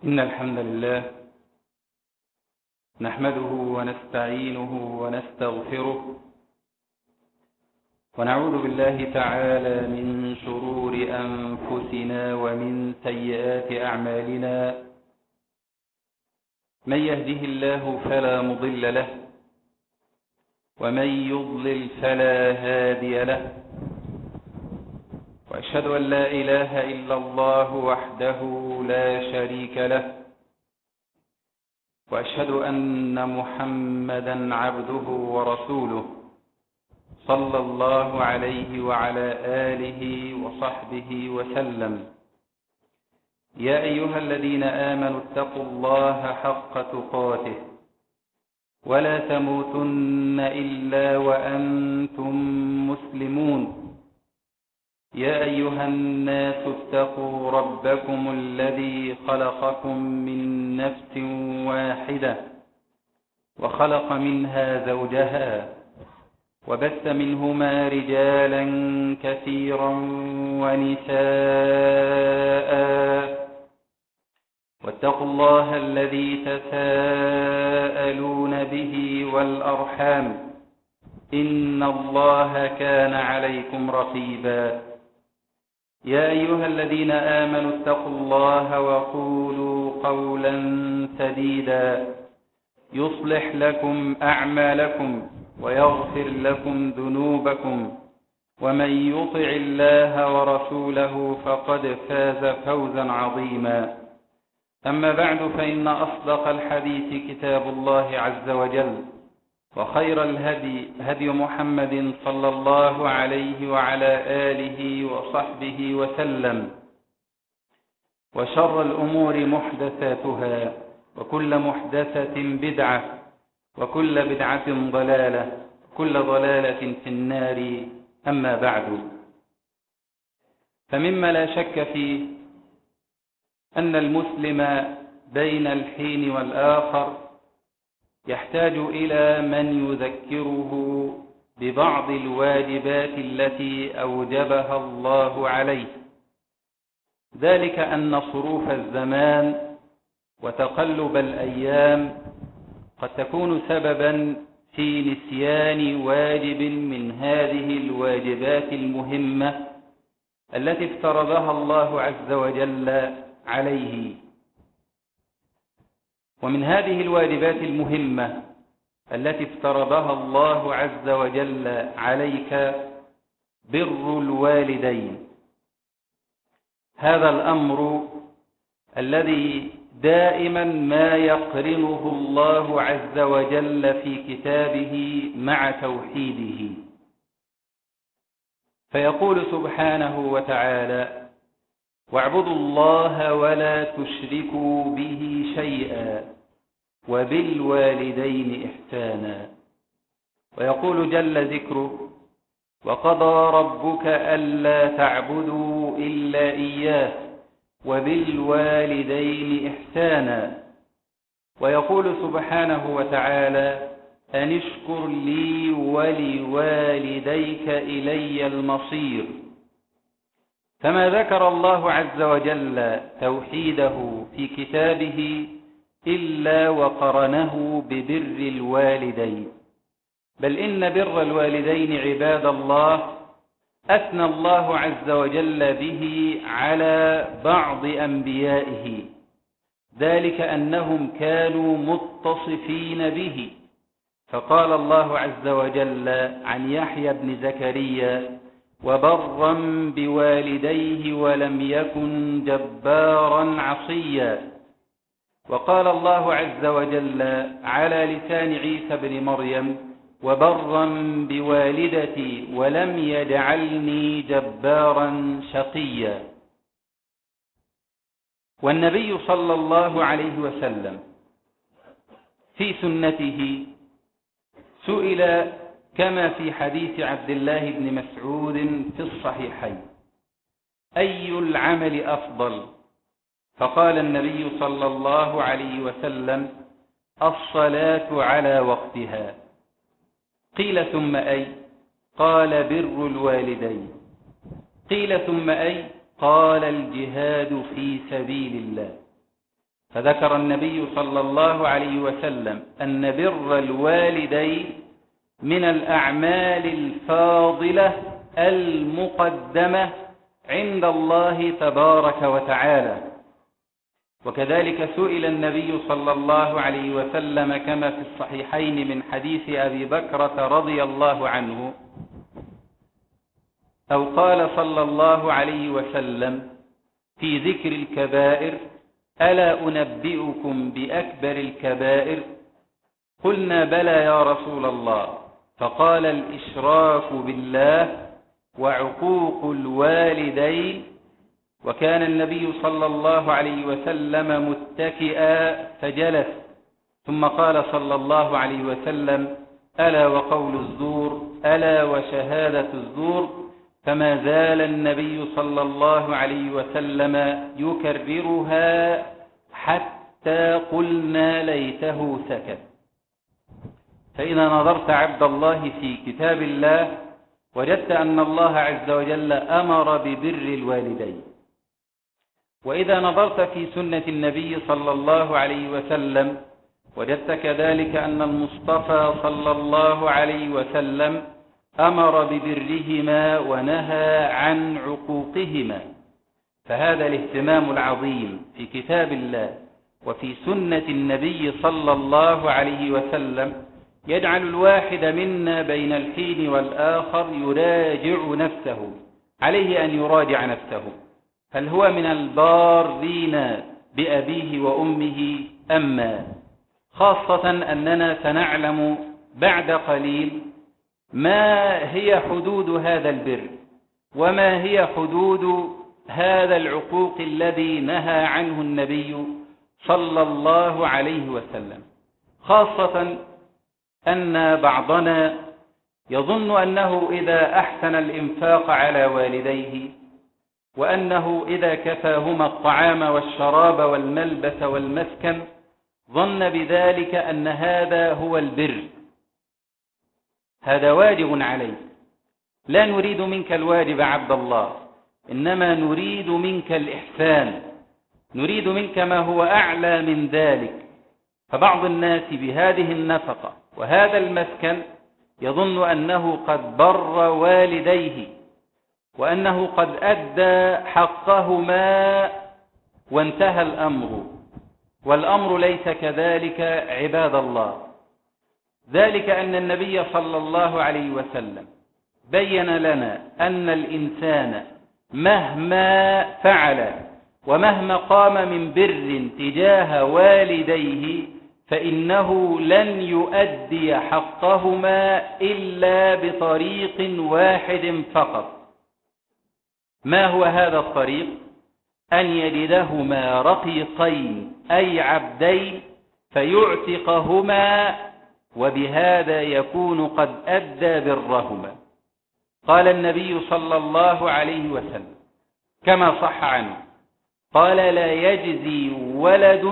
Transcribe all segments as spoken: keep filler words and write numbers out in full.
إن الحمد لله نحمده ونستعينه ونستغفره ونعوذ بالله تعالى من شرور أنفسنا ومن سيئات أعمالنا. من يهده الله فلا مضل له ومن يضلل فلا هادي له، وأشهد أن لا إله إلا الله وحده لا شريك له، وأشهد أن محمدا عبده ورسوله صلى الله عليه وعلى آله وصحبه وسلم. يا أيها الذين آمنوا اتقوا الله حق تقاته ولا تموتن إلا وأنتم مسلمون. يا أيها الناس اتقوا ربكم الذي خلقكم من نفس واحدة وخلق منها زوجها وبث منهما رجالا كثيرا ونساء، واتقوا الله الذي تساءلون به والأرحام إن الله كان عليكم رقيبا. يا أيها الذين آمنوا اتقوا الله وقولوا قولا سديدا يصلح لكم أعمالكم ويغفر لكم ذنوبكم، ومن يطع الله ورسوله فقد فاز فوزا عظيما. أما بعد، فإن أصدق الحديث كتاب الله عز وجل، وخير الهدي هدي محمد صلى الله عليه وعلى آله وصحبه وسلم، وشر الأمور محدثاتها، وكل محدثة بدعة، وكل بدعة ضلالة، كل ضلالة في النار. أما بعد، فمما لا شك فيه أن المسلم بين الحين والآخر يحتاج إلى من يذكره ببعض الواجبات التي أوجبها الله عليه، ذلك أن صروف الزمان وتقلب الأيام قد تكون سببا في نسيان واجب من هذه الواجبات المهمة التي افترضها الله عز وجل عليه. ومن هذه الواجبات المهمة التي افترضها الله عز وجل عليك بر الوالدين. هذا الأمر الذي دائما ما يقرنه الله عز وجل في كتابه مع توحيده، فيقول سبحانه وتعالى: واعبدوا الله ولا تشركوا به شيئا وبالوالدين إحسانا. ويقول جل ذكره: وقضى ربك ألا تعبدوا إلا إياه وبالوالدين إحسانا. ويقول سبحانه وتعالى: أن اشكر لي ولوالديك إلي المصير. فما ذكر الله عز وجل توحيده في كتابه إلا وقرنه ببر الوالدين، بل إن بر الوالدين عباد الله أثنى الله عز وجل به على بعض أنبيائه، ذلك أنهم كانوا متصفين به. فقال الله عز وجل عن يحيى بن زكريا: وبرا بوالديه ولم يكن جبارا عصيا. وقال الله عز وجل على لسان عيسى بن مريم: وبرا بوالدتي ولم يجعلني جبارا شقيا. والنبي صلى الله عليه وسلم في سنته سئل كما في حديث عبد الله بن مسعود في الصحيحين: أي العمل أفضل؟ فقال النبي صلى الله عليه وسلم: الصلاة على وقتها. قيل: ثم أي؟ قال: بر الوالدين. قيل: ثم أي؟ قال: الجهاد في سبيل الله. فذكر النبي صلى الله عليه وسلم أن بر الوالدين من الأعمال الفاضلة المقدمة عند الله تبارك وتعالى. وكذلك سئل النبي صلى الله عليه وسلم كما في الصحيحين من حديث أبي بكرة رضي الله عنه، أو قال صلى الله عليه وسلم في ذكر الكبائر: ألا أنبئكم بأكبر الكبائر؟ قلنا: بلى يا رسول الله. فقال: الإشراك بالله وعقوق الوالدين. وكان النبي صلى الله عليه وسلم متكئا فجلس، ثم قال صلى الله عليه وسلم: ألا وقول الزور، ألا وشهادة الزور. فما زال النبي صلى الله عليه وسلم يكررها حتى قلنا ليته سكت. فإذا نظرت عبد الله في كتاب الله وجدت أن الله عز وجل أمر ببر الوالدين. وإذا نظرت في سنة النبي صلى الله عليه وسلم وجدت كذلك أن المصطفى صلى الله عليه وسلم أمر ببرهما ونهى عن عقوقهما. فهذا الاهتمام العظيم في كتاب الله وفي سنة النبي صلى الله عليه وسلم يجعل الواحد منا بين الحين والآخر يراجع نفسه، عليه أن يراجع نفسه، هل هو من البارين بأبيه وأمه أم ما؟ خاصة أننا سنعلم بعد قليل ما هي حدود هذا البر وما هي حدود هذا العقوق الذي نهى عنه النبي صلى الله عليه وسلم. خاصة أن بعضنا يظن أنه إذا أحسن الإنفاق على والديه وأنه إذا كفاهما الطعام والشراب والملبس والمسكن ظن بذلك أن هذا هو البر. هذا واجب عليك، لا نريد منك الواجب عبد الله، إنما نريد منك الإحسان، نريد منك ما هو أعلى من ذلك. فبعض الناس بهذه النفقة وهذا المسكن يظن أنه قد بر والديه وأنه قد أدى حقهما وانتهى الأمر، والأمر ليس كذلك عباد الله. ذلك أن النبي صلى الله عليه وسلم بين لنا أن الإنسان مهما فعل ومهما قام من بر تجاه والديه فإنه لن يؤدي حقهما إلا بطريق واحد فقط. ما هو هذا الطريق؟ أن يجدهما رقيقين أي عبدين فيعتقهما، وبهذا يكون قد أدى برهما. قال النبي صلى الله عليه وسلم كما صح عنه، قال: لا يجزي ولد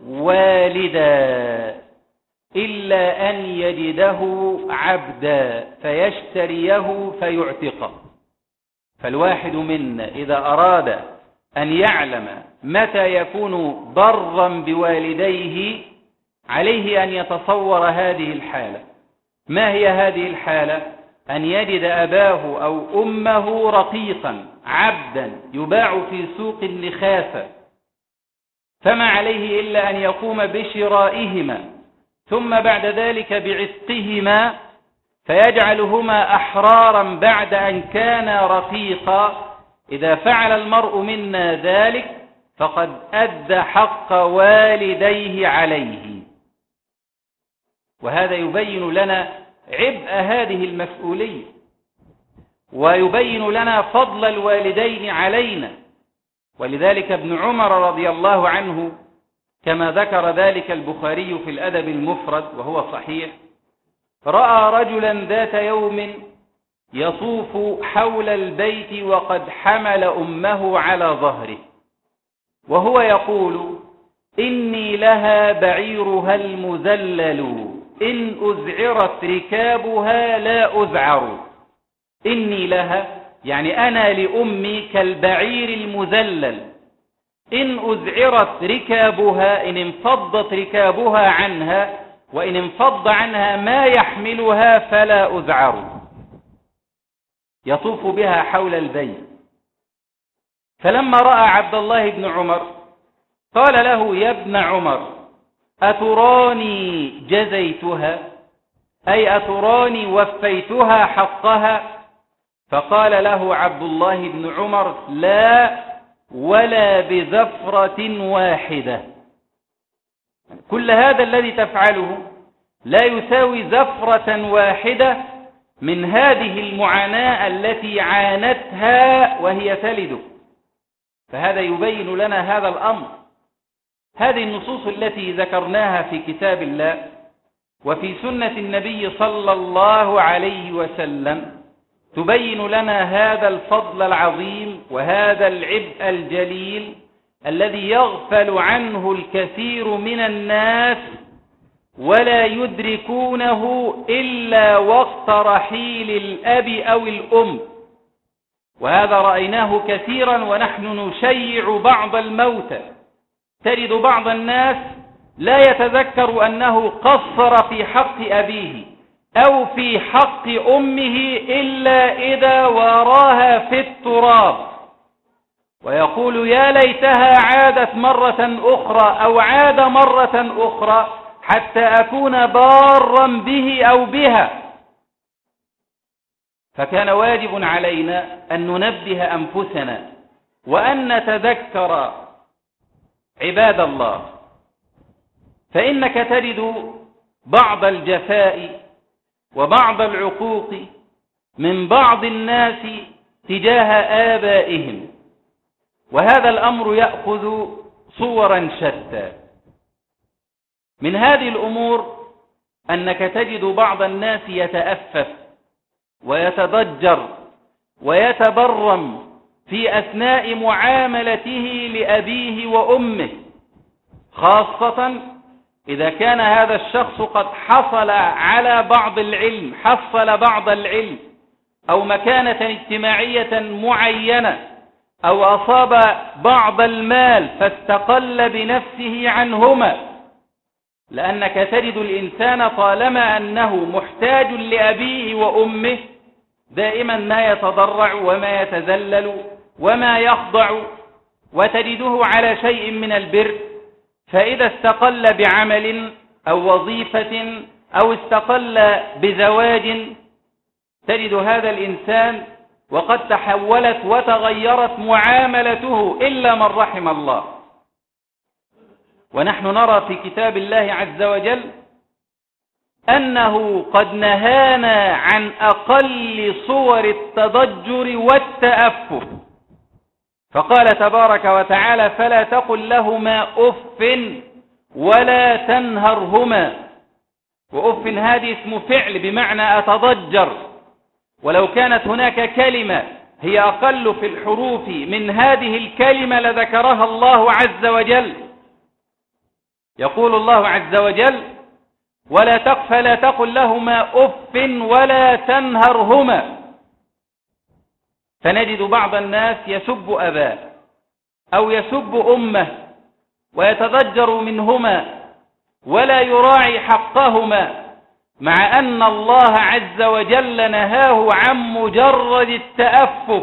والدا إلا أن يجده عبدا فيشتريه فيعتقه. فالواحد منا إذا أراد أن يعلم متى يكون برا بوالديه عليه أن يتصور هذه الحالة. ما هي هذه الحالة؟ أن يجد أباه أو أمه رقيقا عبدا يباع في سوق النخاسة، فما عليه إلا أن يقوم بشرائهما ثم بعد ذلك بعتقهما فيجعلهما أحرارا بعد أن كانا رقيقا. إذا فعل المرء منا ذلك فقد أدى حق والديه عليه. وهذا يبين لنا عبء هذه المسؤولية، ويبين لنا فضل الوالدين علينا. ولذلك ابن عمر رضي الله عنه كما ذكر ذلك البخاري في الأدب المفرد وهو صحيح، رأى رجلا ذات يوم يطوف حول البيت وقد حمل أمه على ظهره، وهو يقول: إني لها بعيرها المذلل إن أذعرت ركابها لا أذعر. إني لها يعني أنا لأمي كالبعير المذلل، إن أذعرت ركابها، إن انفضت ركابها عنها وإن انفض عنها ما يحملها فلا أذعر، يطوف بها حول البيت. فلما رأى عبد الله بن عمر قال له: يا ابن عمر، أتراني جزيتها، أي أتراني وفيتها حقها؟ فقال له عبد الله بن عمر: لا، ولا بزفرة واحدة. كل هذا الذي تفعله لا يساوي زفرة واحدة من هذه المعاناة التي عانتها وهي تلد. فهذا يبين لنا هذا الأمر. هذه النصوص التي ذكرناها في كتاب الله وفي سنة النبي صلى الله عليه وسلم تبين لنا هذا الفضل العظيم وهذا العبء الجليل الذي يغفل عنه الكثير من الناس ولا يدركونه إلا وقت رحيل الأب أو الأم. وهذا رأيناه كثيرا ونحن نشيع بعض الموتى. تجد بعض الناس لا يتذكر أنه قصر في حق أبيه أو في حق أمه إلا إذا وراها في التراب، ويقول: يا ليتها عادت مرة أخرى أو عاد مرة أخرى حتى أكون بارا به أو بها. فكان واجب علينا أن ننبه أنفسنا وأن نتذكر عباد الله، فإنك تجد بعض الجفاء وبعض العقوق من بعض الناس تجاه آبائهم، وهذا الأمر يأخذ صورا شتى. من هذه الأمور أنك تجد بعض الناس يتأفف ويتضجر ويتبرم في أثناء معاملته لأبيه وأمه، خاصة إذا كان هذا الشخص قد حصل على بعض العلم حصل بعض العلم أو مكانة اجتماعية معينة أو أصاب بعض المال فاستقل بنفسه عنهما. لأنك تجد الإنسان طالما أنه محتاج لأبيه وأمه دائما ما يتضرع وما يتذلل وما يخضع، وتجده على شيء من البر. فإذا استقل بعمل أو وظيفة أو استقل بزواج تجد هذا الإنسان وقد تحولت وتغيرت معاملته إلا من رحم الله. ونحن نرى في كتاب الله عز وجل أنه قد نهانا عن أقل صور التضجر والتأفف، فقال تبارك وتعالى: فلا تقل لهما أف ولا تنهرهما. وأف هذه اسم فعل بمعنى أتضجر، ولو كانت هناك كلمة هي أقل في الحروف من هذه الكلمة لذكرها الله عز وجل. يقول الله عز وجل: ولا تق فلا تقل لهما أف ولا تنهرهما. فنجد بعض الناس يسب أباه أو يسب أمه ويتضجر منهما ولا يراعي حقهما، مع أن الله عز وجل نهاه عن مجرد التأفف.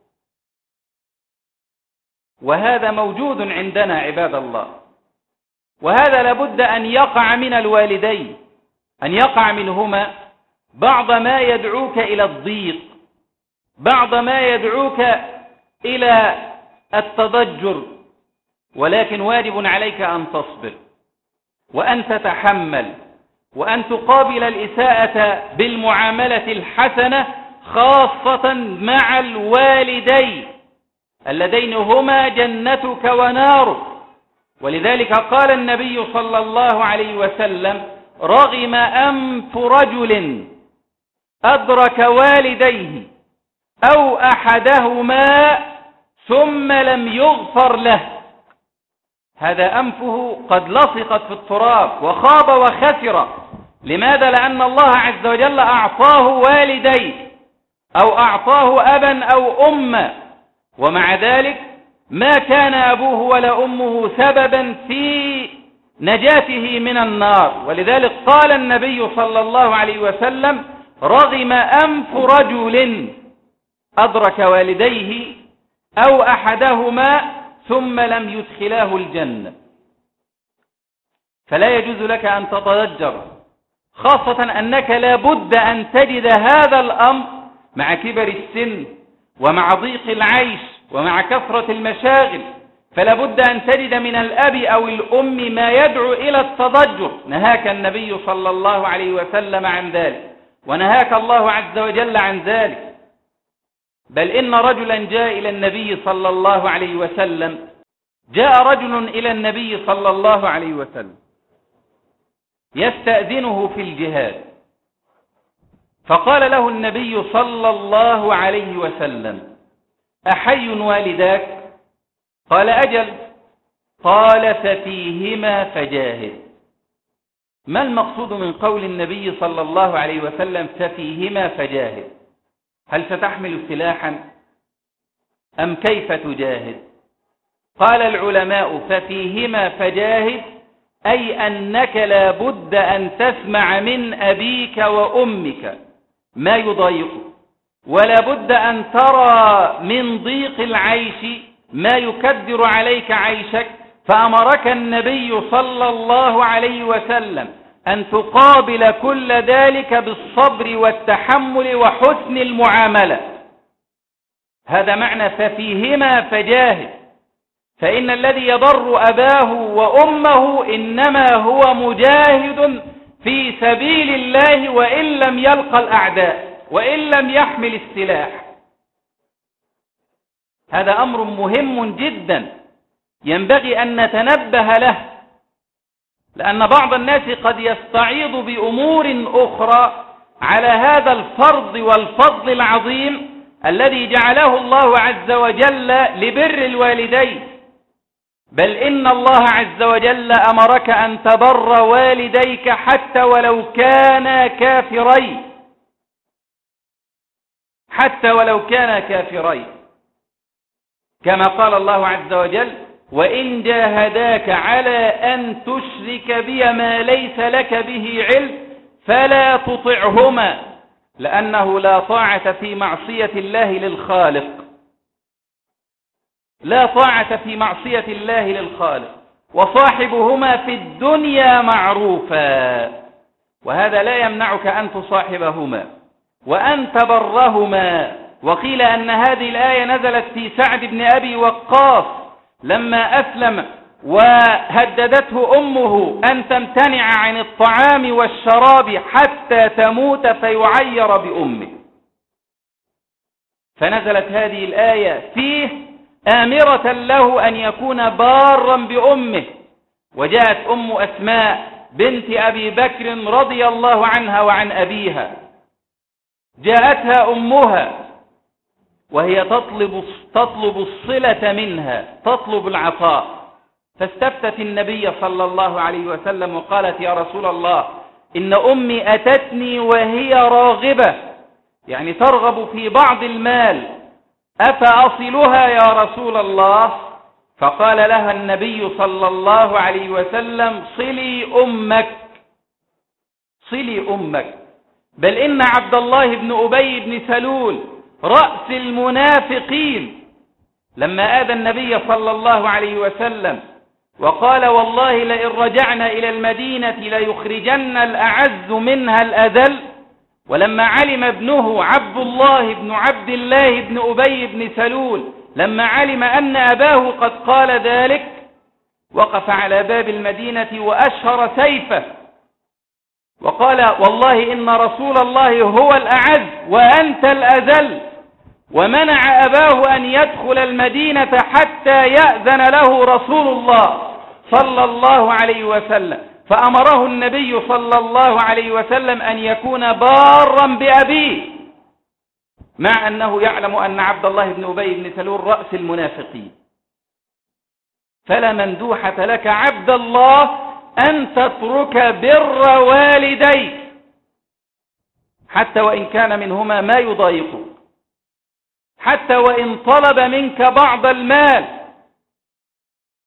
وهذا موجود عندنا عباد الله، وهذا لابد أن يقع من الوالدين، أن يقع منهما بعض ما يدعوك إلى الضيق، بعض ما يدعوك إلى التضجر، ولكن واجب عليك أن تصبر وأن تتحمل وأن تقابل الإساءة بالمعاملة الحسنة، خاصة مع الوالدين اللذين هما جنتك ونارك. ولذلك قال النبي صلى الله عليه وسلم: رغم أنف رجل أدرك والديه أو أحدهما ثم لم يغفر له. هذا أنفه قد لصقت في التراب وخاب وخسر. لماذا؟ لأن الله عز وجل أعطاه والديه أو أعطاه أبا أو أما، ومع ذلك ما كان أبوه ولا أمه سببا في نجاته من النار. ولذلك قال النبي صلى الله عليه وسلم: رغم أنف رجل أدرك والديه أو أحدهما ثم لم يدخلاه الجنة. فلا يجوز لك أن تتضجر، خاصة أنك لا بد أن تجد هذا الأمر مع كبر السن ومع ضيق العيش ومع كثرة المشاغل، فلا بد أن تجد من الأب أو الأم ما يدعو إلى التضجر. نهاك النبي صلى الله عليه وسلم عن ذلك، ونهاك الله عز وجل عن ذلك. بل إن رجلا جاء إلى النبي صلى الله عليه وسلم جاء رجل إلى النبي صلى الله عليه وسلم يستأذنه في الجهاد، فقال له النبي صلى الله عليه وسلم: أحي والداك؟ قال: أجل. قال: ففيهما فجاهد. ما المقصود من قول النبي صلى الله عليه وسلم ففيهما فجاهد؟ هل ستحمل سلاحا أم كيف تجاهد؟ قال العلماء: ففيهما فجاهد أي أنك لا بد أن تسمع من أبيك وأمك ما يضايقك، ولا بد أن ترى من ضيق العيش ما يكدر عليك عيشك، فأمرك النبي صلى الله عليه وسلم أن تقابل كل ذلك بالصبر والتحمل وحسن المعاملة. هذا معنى ففيهما فجاهد. فإن الذي يضر أباه وأمه إنما هو مجاهد في سبيل الله، وإن لم يلقى الأعداء وإن لم يحمل السلاح. هذا أمر مهم جدا ينبغي أن نتنبه له، لأن بعض الناس قد يستعيض بأمور أخرى على هذا الفرض والفضل العظيم الذي جعله الله عز وجل لبر الوالدين. بل إن الله عز وجل أمرك أن تبر والديك حتى ولو كانا كافرين، حتى ولو كانا كافرين، كما قال الله عز وجل: وإن جاهداك على أن تشرك بي ما ليس لك به علم فلا تطعهما، لأنه لا طاعة في معصية الله للخالق، لا طاعة في معصية الله للخالق. وصاحبهما في الدنيا معروفا، وهذا لا يمنعك أن تصاحبهما وأن تبرهما. وقيل أن هذه الآية نزلت في سعد بن أبي وقاص لما أسلم وهددته أمه أن تمتنع عن الطعام والشراب حتى تموت فيعير بأمه، فنزلت هذه الآية فيه آمرة له أن يكون بارا بأمه. وجاءت أم أسماء بنت أبي بكر رضي الله عنها وعن أبيها، جاءتها أمها وهي تطلب تطلب الصلة منها، تطلب العطاء، فاستفتت النبي صلى الله عليه وسلم وقالت: يا رسول الله، إن أمي أتتني وهي راغبة، يعني ترغب في بعض المال، أفأصلها يا رسول الله؟ فقال لها النبي صلى الله عليه وسلم: صلي أمك، صلي أمك. بل إن عبد الله بن أبي بن سلول رأس المنافقين لما آذى النبي صلى الله عليه وسلم وقال: والله لئن رجعنا إلى المدينة ليخرجن الأعز منها الأذل، ولما علم ابنه عبد الله بن عبد الله بن أبي بن سلول لما علم أن أباه قد قال ذلك وقف على باب المدينة وأشهر سيفه وقال: والله إن رسول الله هو الأعز وأنت الأذل، ومنع أباه أن يدخل المدينة حتى يأذن له رسول الله صلى الله عليه وسلم. فأمره النبي صلى الله عليه وسلم أن يكون بارا بأبيه، مع أنه يعلم أن عبد الله بن أبي بن سلول رأس المنافقين. فلا مندوحة لك عبد الله أن تترك بر والديك حتى وإن كان منهما ما يضايقك، حتى وإن طلب منك بعض المال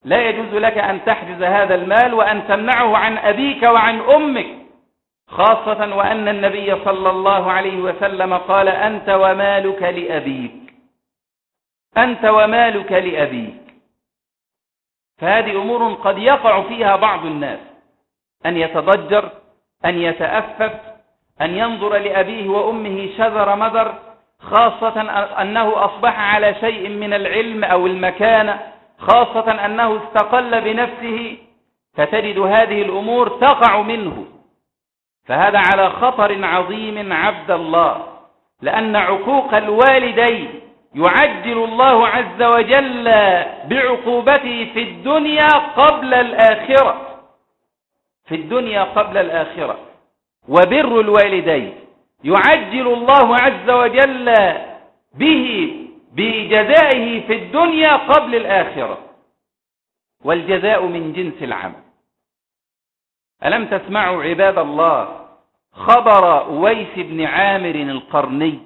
لا يجوز لك أن تحجز هذا المال وأن تمنعه عن أبيك وعن أمك، خاصة وأن النبي صلى الله عليه وسلم قال: أنت ومالك لأبيك، أنت ومالك لأبيك. فهذه أمور قد يقع فيها بعض الناس، أن يتضجر، أن يتأفف، أن ينظر لأبيه وأمه شذر مذر، خاصة أنه أصبح على شيء من العلم أو المكانة، خاصة أنه استقل بنفسه، فتجد هذه الأمور تقع منه. فهذا على خطر عظيم عبد الله، لأن عقوق الوالدين يعجل الله عز وجل بعقوبته في الدنيا قبل الآخرة، في الدنيا قبل الآخرة. وبر الوالدين يعجل الله عز وجل به بجزائه في الدنيا قبل الآخرة، والجزاء من جنس العمل. ألم تسمعوا عباد الله خبر أويس بن عامر القرني؟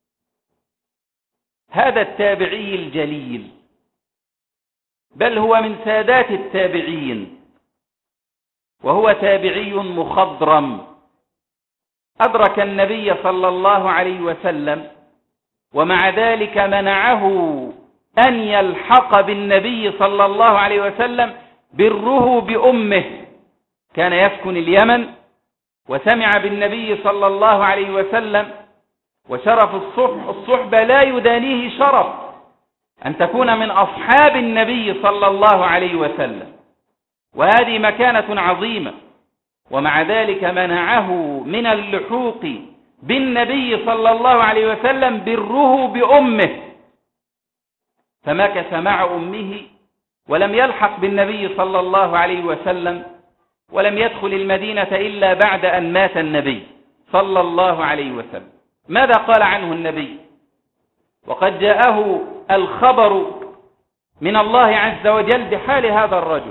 هذا التابعي الجليل، بل هو من سادات التابعين، وهو تابعي مخضرم، أدرك النبي صلى الله عليه وسلم، ومع ذلك منعه أن يلحق بالنبي صلى الله عليه وسلم بره بأمه. كان يسكن اليمن وسمع بالنبي صلى الله عليه وسلم، وشرف الصحبة لا يدانيه شرف أن تكون من أصحاب النبي صلى الله عليه وسلم، وهذه مكانة عظيمة. ومع ذلك منعه من اللحوق بالنبي صلى الله عليه وسلم بره بأمه، فمكث مع أمه ولم يلحق بالنبي صلى الله عليه وسلم، ولم يدخل المدينة إلا بعد أن مات النبي صلى الله عليه وسلم. ماذا قال عنه النبي وقد جاءه الخبر من الله عز وجل بحال هذا الرجل؟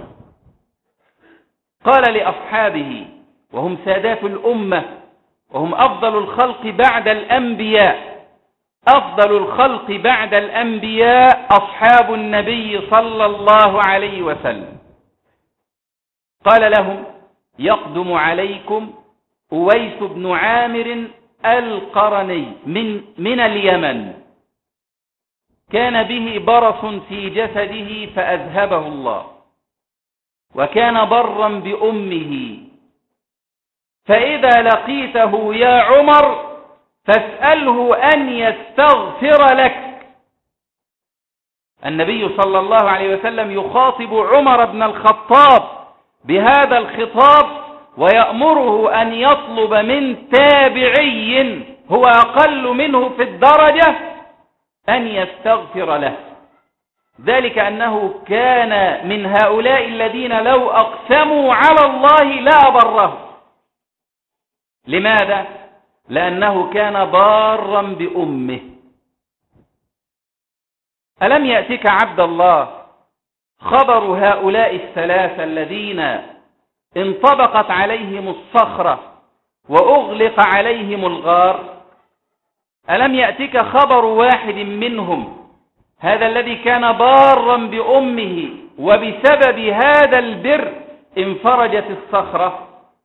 قال لأصحابه، وهم سادات الأمة، وهم أفضل الخلق بعد الأنبياء، أفضل الخلق بعد الأنبياء أصحاب النبي صلى الله عليه وسلم. قال لهم: يقدم عليكم أويس بن عامر القرني من, من اليمن، كان به برص في جسده فأذهبه الله، وكان برا بأمه، فإذا لقيته يا عمر فاسأله أن يستغفر لك. النبي صلى الله عليه وسلم يخاطب عمر بن الخطاب بهذا الخطاب، ويأمره أن يطلب من تابعي هو أقل منه في الدرجة أن يستغفر له، ذلك أنه كان من هؤلاء الذين لو أقسموا على الله لا بره. لماذا؟ لأنه كان بارا بأمه. ألم يأتك عبد الله خبر هؤلاء الثلاثة الذين انطبقت عليهم الصخرة وأغلق عليهم الغار؟ ألم يأتك خبر واحد منهم، هذا الذي كان بارا بأمه وبسبب هذا البر انفرجت الصخرة؟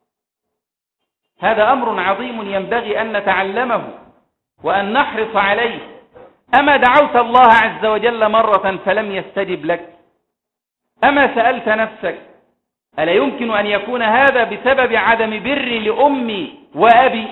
هذا أمر عظيم ينبغي أن نتعلمه وأن نحرص عليه. أما دعوت الله عز وجل مرة فلم يستجب لك؟ أما سألت نفسك ألا يمكن أن يكون هذا بسبب عدم بري لأمي وأبي؟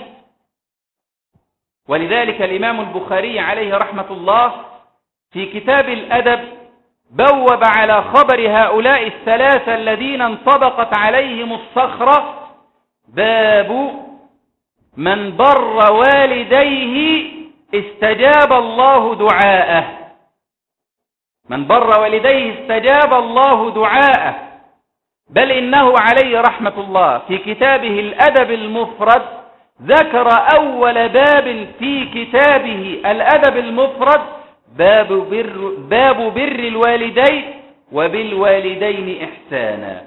ولذلك الإمام البخاري عليه رحمة الله في كتاب الأدب بوب على خبر هؤلاء الثلاثة الذين انطبقت عليهم الصخرة باب من بر والديه استجاب الله دعاءه. من بر والديه استجاب الله دعاءه. بل إنه عليه رحمة الله في كتابه الأدب المفرد ذكر أول باب في كتابه الأدب المفرد باب بر, باب بر الوالدين وبالوالدين إحسانا.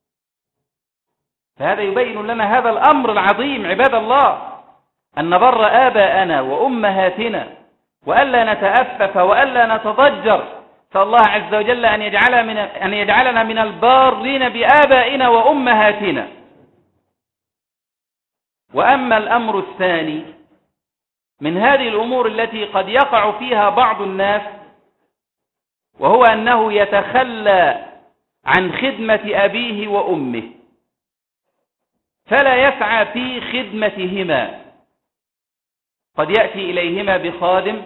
فهذا يبين لنا هذا الأمر العظيم عباد الله، أن نبر آباءنا وأمهاتنا، وألا نتأفف وألا نتضجر نسأل الله عز وجل أن يجعل من أن يجعلنا من البارين بآبائنا وأمهاتنا. وأما الأمر الثاني من هذه الأمور التي قد يقع فيها بعض الناس، وهو أنه يتخلى عن خدمة أبيه وأمه، فلا يسعى في خدمتهما، قد يأتي إليهما بخادم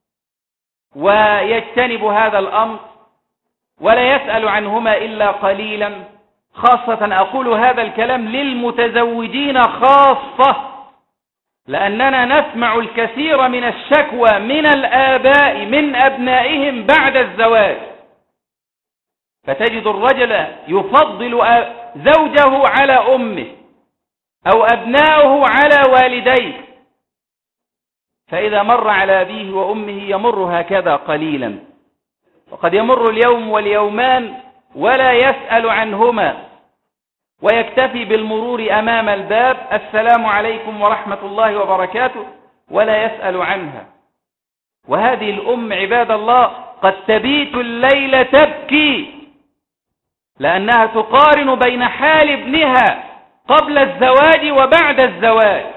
ويجتنب هذا الأمر ولا يسأل عنهما إلا قليلا، خاصة أقول هذا الكلام للمتزوجين خاصة، لأننا نسمع الكثير من الشكوى من الآباء من أبنائهم بعد الزواج، فتجد الرجل يفضل زوجه على أمه أو أبناؤه على والديه، فإذا مر على أبيه وأمه يمر هكذا قليلا، وقد يمر اليوم واليومان ولا يسأل عنهما، ويكتفي بالمرور أمام الباب السلام عليكم ورحمة الله وبركاته، ولا يسأل عنها. وهذه الأم عباد الله قد تبيت الليل تبكي، لأنها تقارن بين حال ابنها قبل الزواج وبعد الزواج،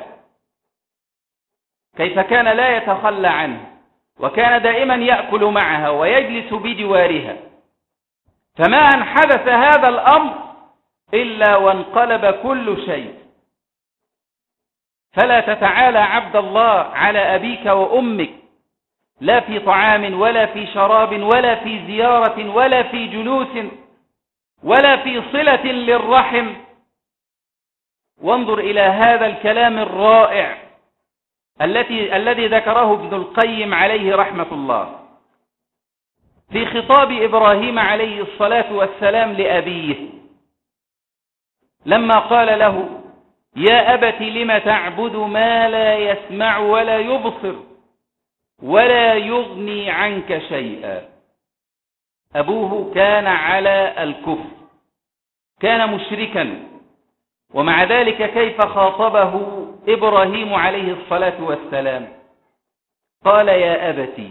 كيف كان لا يتخلى عنه، وكان دائما يأكل معها ويجلس بجوارها، فما أن حدث هذا الأمر إلا وانقلب كل شيء. فلا تتعالى عبد الله على أبيك وأمك، لا في طعام ولا في شراب ولا في زيارة ولا في جلوس ولا في صلة للرحم. وانظر إلى هذا الكلام الرائع التي الذي ذكره ابن القيم عليه رحمة الله في خطاب إبراهيم عليه الصلاة والسلام لأبيه، لما قال له يا أبت لم تعبد ما لا يسمع ولا يبصر ولا يغني عنك شيئا. أبوه كان على الكفر، كان مشركا، ومع ذلك كيف خاطبه إبراهيم عليه الصلاة والسلام؟ قال يا أبتي،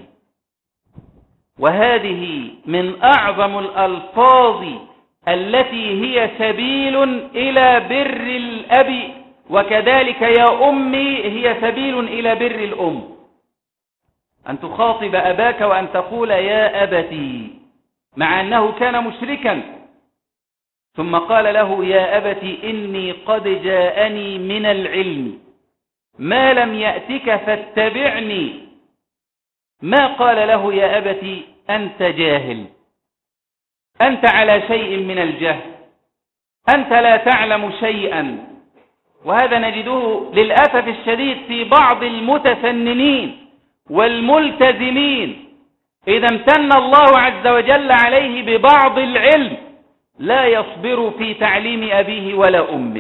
وهذه من أعظم الألفاظ التي هي سبيل إلى بر الأب، وكذلك يا أمي هي سبيل إلى بر الأم، أن تخاطب أباك وأن تقول يا أبتي مع أنه كان مشركا، ثم قال له يا أبتي إني قد جاءني من العلم ما لم يأتك فاتبعني. ما قال له يا أبتي أنت جاهل، أنت على شيء من الجهل، أنت لا تعلم شيئا. وهذا نجده للأسف الشديد في بعض المتفننين والملتزمين، إذا امتن الله عز وجل عليه ببعض العلم لا يصبر في تعليم أبيه ولا أمه،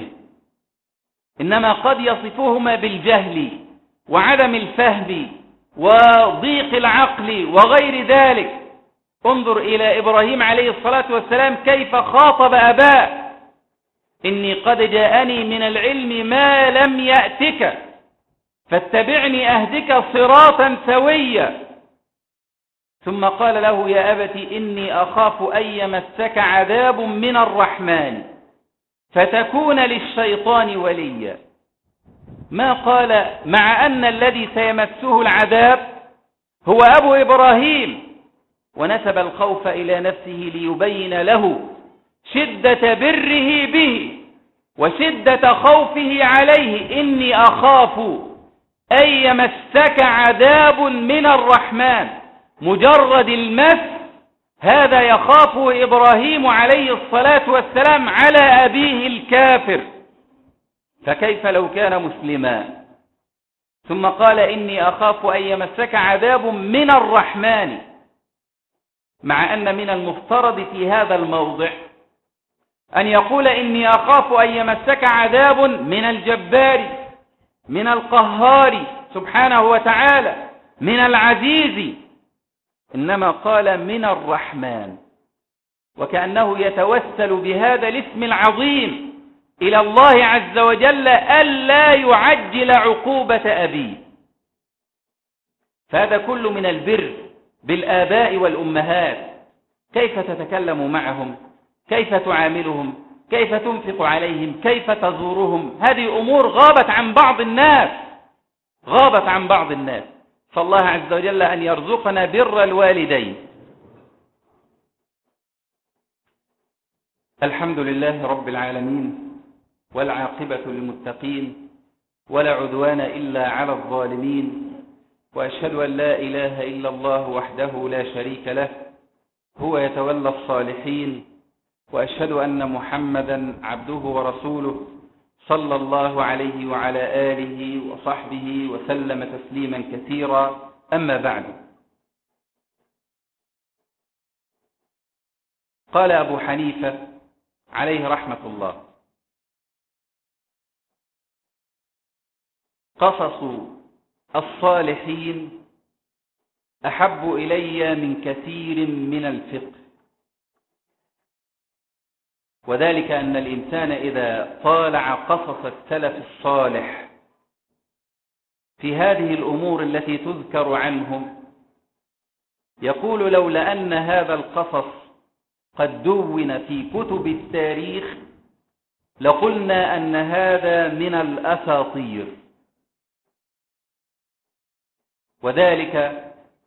إنما قد يصفهما بالجهل وعدم الفهم وضيق العقل وغير ذلك. انظر إلى إبراهيم عليه الصلاة والسلام كيف خاطب أباه، إني قد جاءني من العلم ما لم يأتك فاتبعني أهدك صراطا سويا. ثم قال له يا أبتي إني أخاف أن يمسك عذاب من الرحمن فتكون للشيطان وليا. ما قال مع أن الذي سيمسه العذاب هو أبو إبراهيم، ونسب الخوف إلى نفسه ليبين له شدة بره به وشدة خوفه عليه. إني أخاف أن يمسك عذاب من الرحمن، مجرد المس هذا يخاف إبراهيم عليه الصلاة والسلام على أبيه الكافر، فكيف لو كان مسلما؟ ثم قال إني أخاف أن يمسك عذاب من الرحمن، مع أن من المفترض في هذا الموضع أن يقول إني أخاف أن يمسك عذاب من الجبار، من القهار سبحانه وتعالى، من العزيز، إنما قال من الرحمن، وكأنه يتوسل بهذا الاسم العظيم إلى الله عز وجل ألا يعجل عقوبة أبيه. فهذا كله من البر بالآباء والأمهات، كيف تتكلم معهم، كيف تعاملهم، كيف تنفق عليهم، كيف تزورهم. هذه أمور غابت عن بعض الناس، غابت عن بعض الناس. فالله عز وجل أن يرزقنا بر الوالدين. الحمد لله رب العالمين، والعاقبة للمتقين، ولا عدوان إلا على الظالمين، وأشهد أن لا إله إلا الله وحده لا شريك له، هو يتولى الصالحين، وأشهد أن محمدا عبده ورسوله صلى الله عليه وعلى آله وصحبه وسلم تسليما كثيرا. أما بعد، قال أبو حنيفة عليه رحمة الله: قصص الصالحين أحب إلي من كثير من الفقه. وذلك أن الإنسان إذا طالع قصص السلف الصالح في هذه الأمور التي تذكر عنهم، يقول: لولا أن هذا القصص قد دون في كتب التاريخ لقلنا أن هذا من الأساطير. وذلك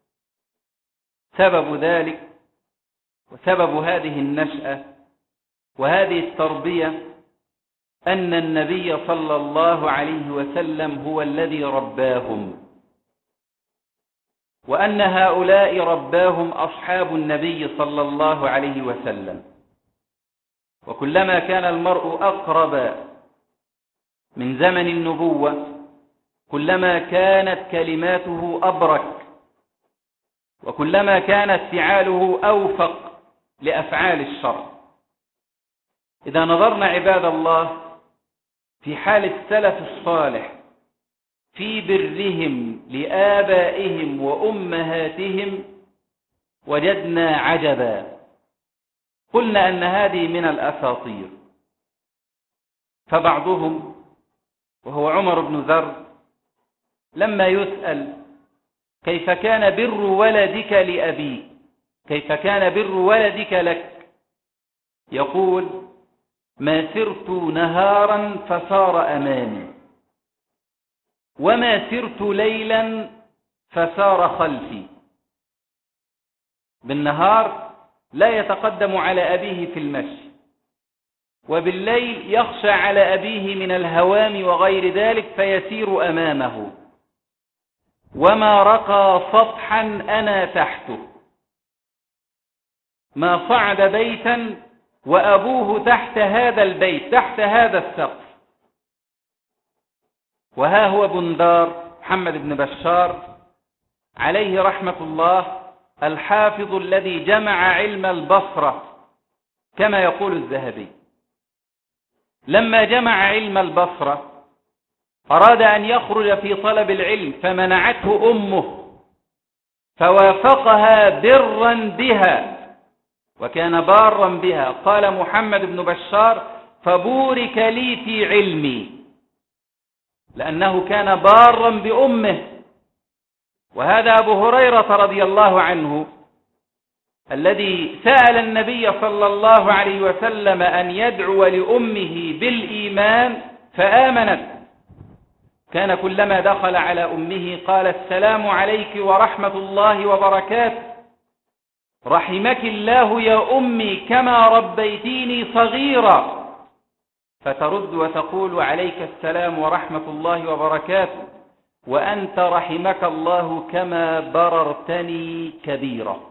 سبب ذلك وسبب هذه النشأة وهذه التربية أن النبي صلى الله عليه وسلم هو الذي رباهم، وأن هؤلاء رباهم أصحاب النبي صلى الله عليه وسلم. وكلما كان المرء أقرب من زمن النبوة كلما كانت كلماته أبرك، وكلما كانت فعاله أوفق لأفعال الشر. إذا نظرنا عباد الله في حال السلف الصالح في برهم لآبائهم وأمهاتهم وجدنا عجبا. قلنا أن هذه من الأساطير. فبعضهم وهو عمر بن ذر لما يسأل كيف كان بر ولدك لأبيك، كيف كان بر ولدك لك، يقول: ما سرت نهارا فسار أمامي، وما سرت ليلا فسار خلفي. بالنهار لا يتقدم على أبيه في المشي، وبالليل يخشى على أبيه من الهوام وغير ذلك فيسير أمامه. وما رقى سطحا أنا تحته، ما صعد بيتا وأبوه تحت هذا البيت، تحت هذا السقف. وها هو بندار محمد بن بشار عليه رحمة الله، الحافظ الذي جمع علم البصرة كما يقول الذهبي، لما جمع علم البصرة أراد أن يخرج في طلب العلم فمنعته أمه، فوافقها برا بها وكان بارا بها. قال محمد بن بشار: فبورك لي في علمي، لأنه كان بارا بأمه. وهذا أبو هريرة رضي الله عنه الذي سأل النبي صلى الله عليه وسلم أن يدعو لأمه بالإيمان فآمنت، كان كلما دخل على أمه قال: السلام عليك ورحمة الله وبركاته، رحمك الله يا أمي كما ربيتيني صغيرا، فترد وتقول: عليك السلام ورحمة الله وبركاته، وأنت رحمك الله كما بررتني كبيرا.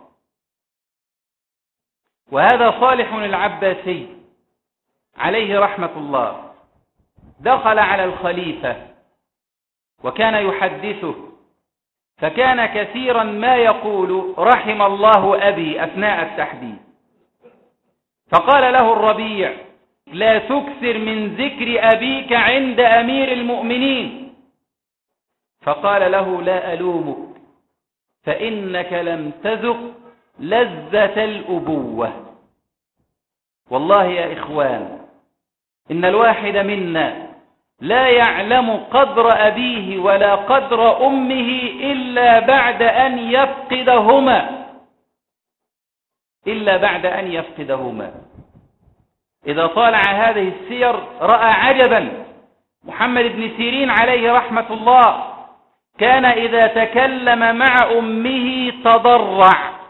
وهذا صالح العباسي عليه رحمة الله دخل على الخليفة وكان يحدثه، فكان كثيرا ما يقول: رحم الله أبي أثناء التحديث. فقال له الربيع: لا تكثر من ذكر أبيك عند أمير المؤمنين. فقال له: لا ألومك، فإنك لم تذق لذة الأبوة. والله يا إخوان، إن الواحد منا لا يعلم قدر أبيه ولا قدر أمه إلا بعد أن يفقدهما، إلا بعد أن يفقدهما. إذا طالع هذه السير رأى عجبا. محمد بن سيرين عليه رحمة الله كان إذا تكلم مع أمه تضرع،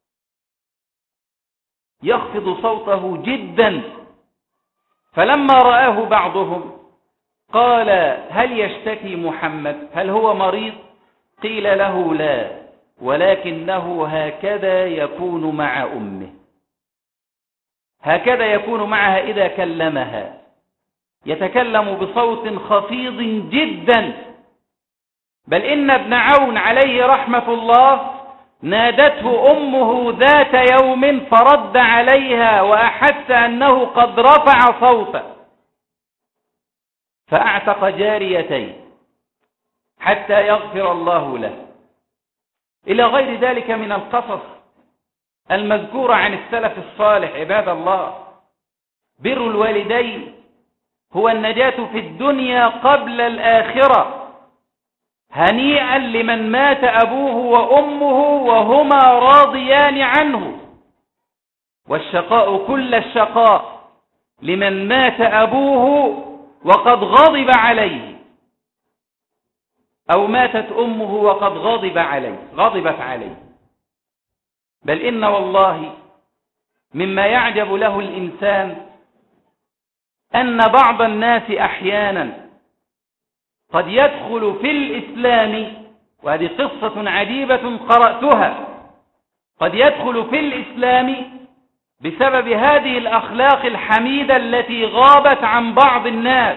يخفض صوته جدا، فلما رآه بعضهم قال: هل يشتكي محمد؟ هل هو مريض؟ قيل له: لا، ولكنه هكذا يكون مع أمه، هكذا يكون معها إذا كلمها، يتكلم بصوت خفيض جدا. بل إن ابن عون عليه رحمة الله نادته أمه ذات يوم فرد عليها وأحس أنه قد رفع صوته، فأعتق جاريتين حتى يغفر الله له. إلى غير ذلك من القصص المذكورة عن السلف الصالح. عباد الله، بر الوالدين هو النجاة في الدنيا قبل الآخرة. هنيئا لمن مات أبوه وأمه وهما راضيان عنه، والشقاء كل الشقاء لمن مات أبوه وقد غضب عليه، أو ماتت أمه وقد غضب عليه غضبت عليه. بل إن والله مما يعجب له الإنسان أن بعض الناس أحيانا قد يدخل في الإسلام، وهذه قصة عجيبة قرأتها، قد يدخل في الإسلام بسبب هذه الأخلاق الحميدة التي غابت عن بعض الناس،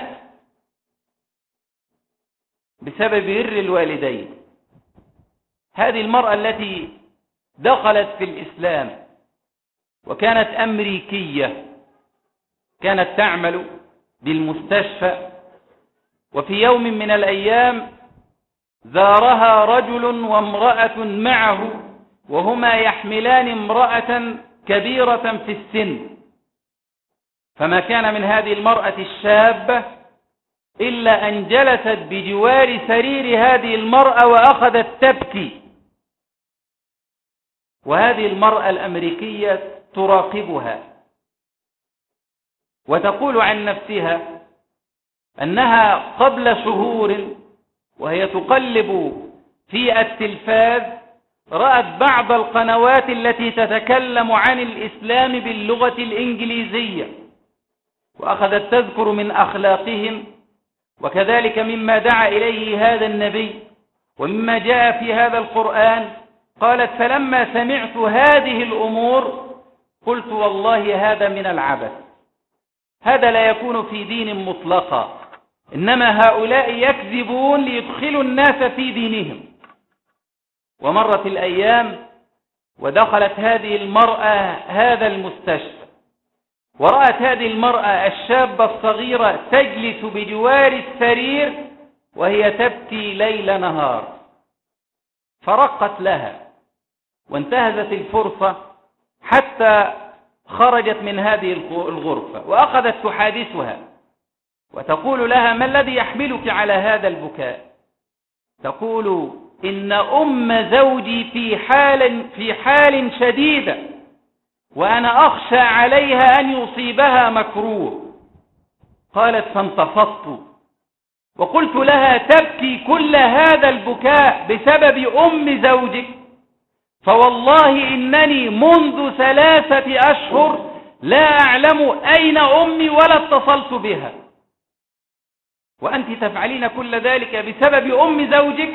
بسبب بر الوالدين. هذه المرأة التي دخلت في الإسلام وكانت أمريكية، كانت تعمل بالمستشفى، وفي يوم من الأيام زارها رجل وامرأة معه، وهما يحملان امرأة كبيرة في السن، فما كان من هذه المرأة الشابة إلا أن جلست بجوار سرير هذه المرأة وأخذت تبكي، وهذه المرأة الأمريكية تراقبها وتقول عن نفسها أنها قبل شهور وهي تقلب في التلفاز رأت بعض القنوات التي تتكلم عن الإسلام باللغة الإنجليزية، وأخذت تذكر من أخلاقهم وكذلك مما دعا إليه هذا النبي ومما جاء في هذا القرآن. قالت: فلما سمعت هذه الأمور قلت والله هذا من العبث، هذا لا يكون في دين مطلقا، إنما هؤلاء يكذبون ليدخلوا الناس في دينهم. ومرت الأيام ودخلت هذه المرأة هذا المستشفى، ورأت هذه المرأة الشابة الصغيرة تجلس بجوار السرير وهي تبكي ليل نهار، فرقت لها وانتهزت الفرصة حتى خرجت من هذه الغرفة، وأخذت تحادثها وتقول لها: ما الذي يحملك على هذا البكاء؟ تقول: إن أم زوجي في حال في حال شديدة، وأنا أخشى عليها أن يصيبها مكروه. قالت: فانتفضت وقلت لها: تبكي كل هذا البكاء بسبب أم زوجك؟ فوالله إنني منذ ثلاثة أشهر لا أعلم أين أمي ولا اتصلت بها، وأنت تفعلين كل ذلك بسبب أم زوجك.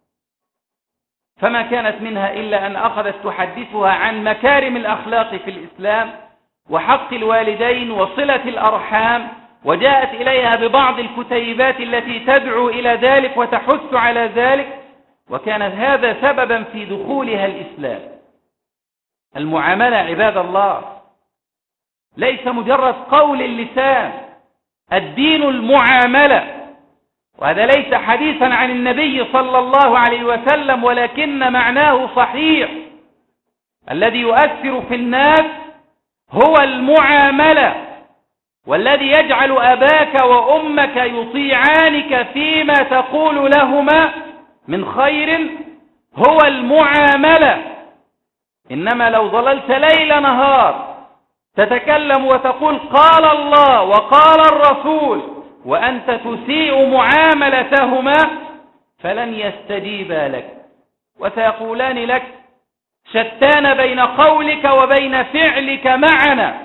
فما كانت منها إلا أن أخذت تحدثها عن مكارم الأخلاق في الإسلام وحق الوالدين وصلة الأرحام، وجاءت إليها ببعض الكتيبات التي تدعو إلى ذلك وتحث على ذلك، وكان هذا سببا في دخولها الإسلام. المعاملة عباد الله ليس مجرد قول اللسان، الدين المعاملة، وهذا ليس حديثا عن النبي صلى الله عليه وسلم، ولكن معناه صحيح. الذي يؤثر في الناس هو المعاملة، والذي يجعل أباك وأمك يطيعانك فيما تقول لهما من خير هو المعاملة. إنما لو ظللت ليل نهار تتكلم وتقول قال الله وقال الرسول وأنت تسيء معاملتهما فلن يستجيبا لك، وسيقولان لك شتان بين قولك وبين فعلك معنا.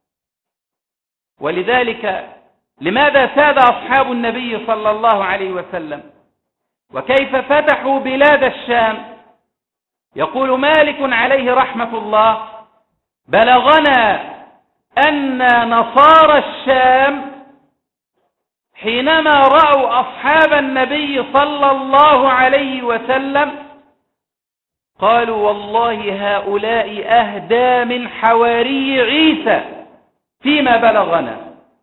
ولذلك لماذا ساد أصحاب النبي صلى الله عليه وسلم وكيف فتحوا بلاد الشام؟ يقول مالك عليه رحمة الله: بلغنا أن نصارى الشام حينما رأوا أصحاب النبي صلى الله عليه وسلم قالوا والله هؤلاء أهدى من حواري عيسى فيما بلغنا.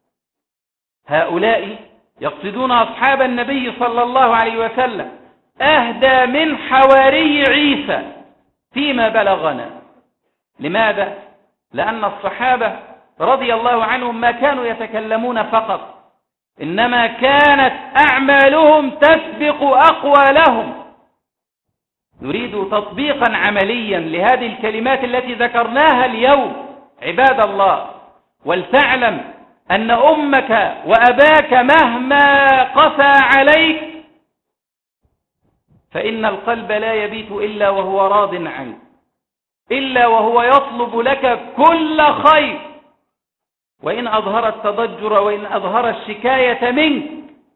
هؤلاء يقصدون أصحاب النبي صلى الله عليه وسلم أهدى من حواري عيسى فيما بلغنا. لماذا؟ لأن الصحابة رضي الله عنهم ما كانوا يتكلمون فقط، إنما كانت أعمالهم تسبق أقوالهم. نريد تطبيقا عمليا لهذه الكلمات التي ذكرناها اليوم عباد الله، ولتعلم أن أمك وأباك مهما قسى عليك فإن القلب لا يبيت إلا وهو راض عنك، إلا وهو يطلب لك كل خير، وإن أظهر التضجر وإن أظهر الشكاية منك.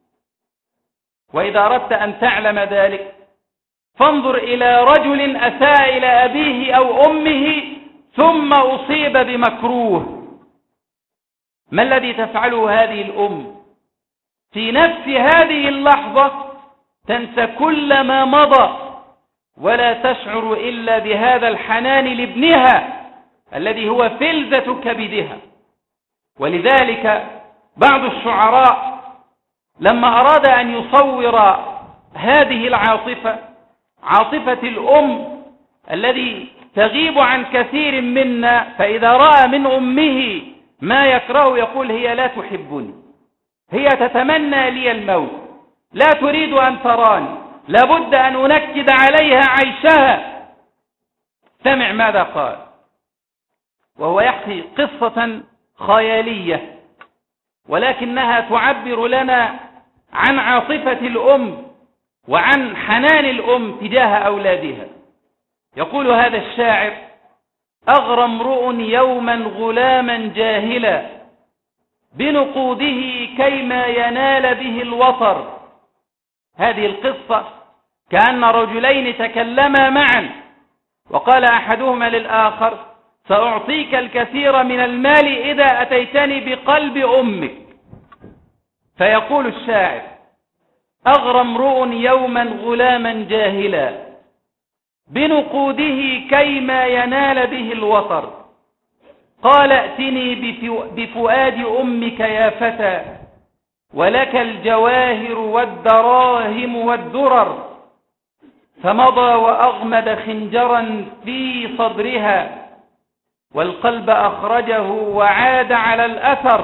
وإذا أردت أن تعلم ذلك فانظر إلى رجل أساء إلى أبيه أو أمه ثم أصيب بمكروه، ما الذي تفعله هذه الأم؟ في نفس هذه اللحظة تنسى كل ما مضى ولا تشعر إلا بهذا الحنان لابنها الذي هو فلذة كبدها. ولذلك بعض الشعراء لما أراد أن يصور هذه العاطفة، عاطفة الأم الذي تغيب عن كثير منا، فإذا رأى من أمه ما يكره يقول هي لا تحبني، هي تتمنى لي الموت، لا تريد أن تراني، لابد أن أنكد عليها عيشها. سمع ماذا قال، وهو يحكي قصة خيالية ولكنها تعبر لنا عن عاطفة الأم وعن حنان الأم تجاه أولادها. يقول هذا الشاعر: أغرى امرؤ يوما غلاما جاهلا بنقوده كيما ينال به الوطر. هذه القصة كأن رجلين تكلما معا وقال أحدهما للآخر: سأعطيك الكثير من المال إذا أتيتني بقلب أمك. فيقول الشاعر: أغرى امرؤ يوما غلاما جاهلا بنقوده كيما ينال به الوطر. قال: ائتني بفؤاد أمك يا فتى ولك الجواهر والدراهم والدرر. فمضى وأغمد خنجرا في صدرها والقلب أخرجه وعاد على الأثر،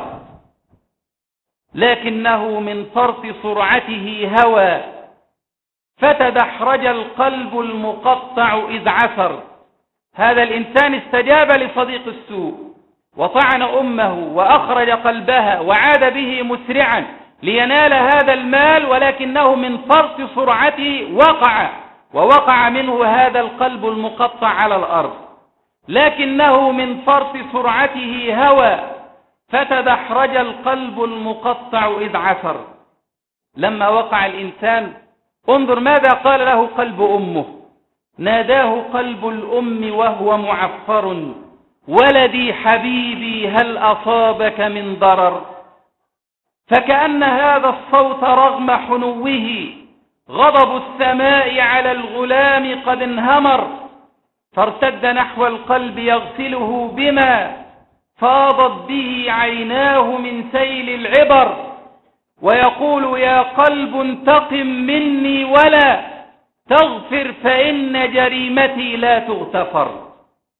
لكنه من فرط سرعته هوى فتدحرج القلب المقطع إذ عثر. هذا الإنسان استجاب لصديق السوء وطعن أمه وأخرج قلبها وعاد به مسرعا لينال هذا المال، ولكنه من فرط سرعته وقع ووقع منه هذا القلب المقطع على الأرض، لكنه من فرط سرعته هوى فتدحرج القلب المقطع إذ عثر. لما وقع الإنسان انظر ماذا قال له قلب أمه: ناداه قلب الأم وهو معفر: ولدي حبيبي هل أصابك من ضرر. فكأن هذا الصوت رغم حنوه غضب السماء على الغلام قد انهمر، فارتد نحو القلب يغسله بما فاضت به عيناه من سيل العبر، ويقول: يا قلب انتقم مني ولا تغفر فإن جريمتي لا تغتفر.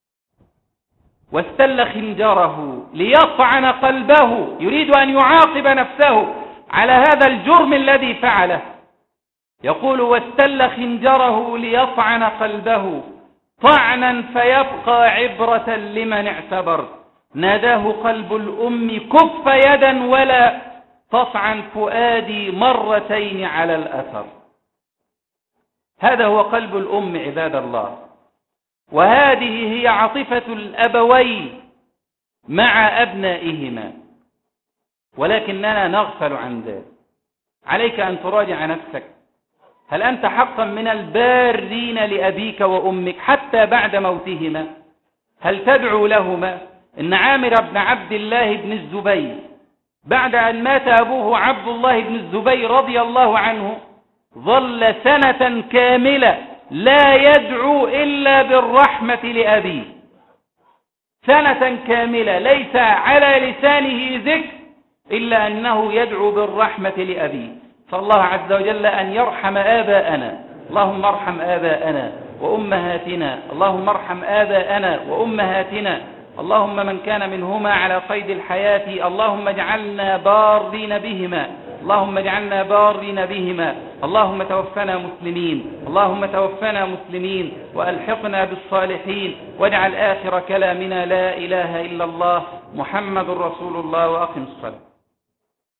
واستل خنجره ليطعن قلبه، يريد أن يعاقب نفسه على هذا الجرم الذي فعله. يقول: واستل خنجره ليطعن قلبه طعنا فيبقى عبرة لمن اعتبر. ناداه قلب الأم كف يدا ولا تطعن فؤادي مرتين على الأثر. هذا هو قلب الأم عباد الله، وهذه هي عاطفة الأبوين مع أبنائهما، ولكننا نغفل عن ذلك. عليك أن تراجع نفسك، هل أنت حقا من البارين لأبيك وأمك حتى بعد موتهما؟ هل تدعو لهما؟ إن عامر بن عبد الله بن الزبير بعد أن مات أبوه عبد الله بن الزبير رضي الله عنه ظل سنة كاملة لا يدعو إلا بالرحمة لأبيه، سنة كاملة ليس على لسانه ذكر إلا أنه يدعو بالرحمة لأبيه. فالله عز وجل أن يرحم آباءنا، اللهم ارحم آباءنا وأمهاتنا، اللهم ارحم آباءنا وأمهاتنا، اللهم من كان منهما على قيد الحياة اللهم اجعلنا بارين بهما، اللهم اجعلنا بارين بهما، اللهم توفنا مسلمين، اللهم توفنا مسلمين وألحقنا بالصالحين، واجعل آخر كلامنا لا إله إلا الله محمد رسول الله، وأقم الصلاة.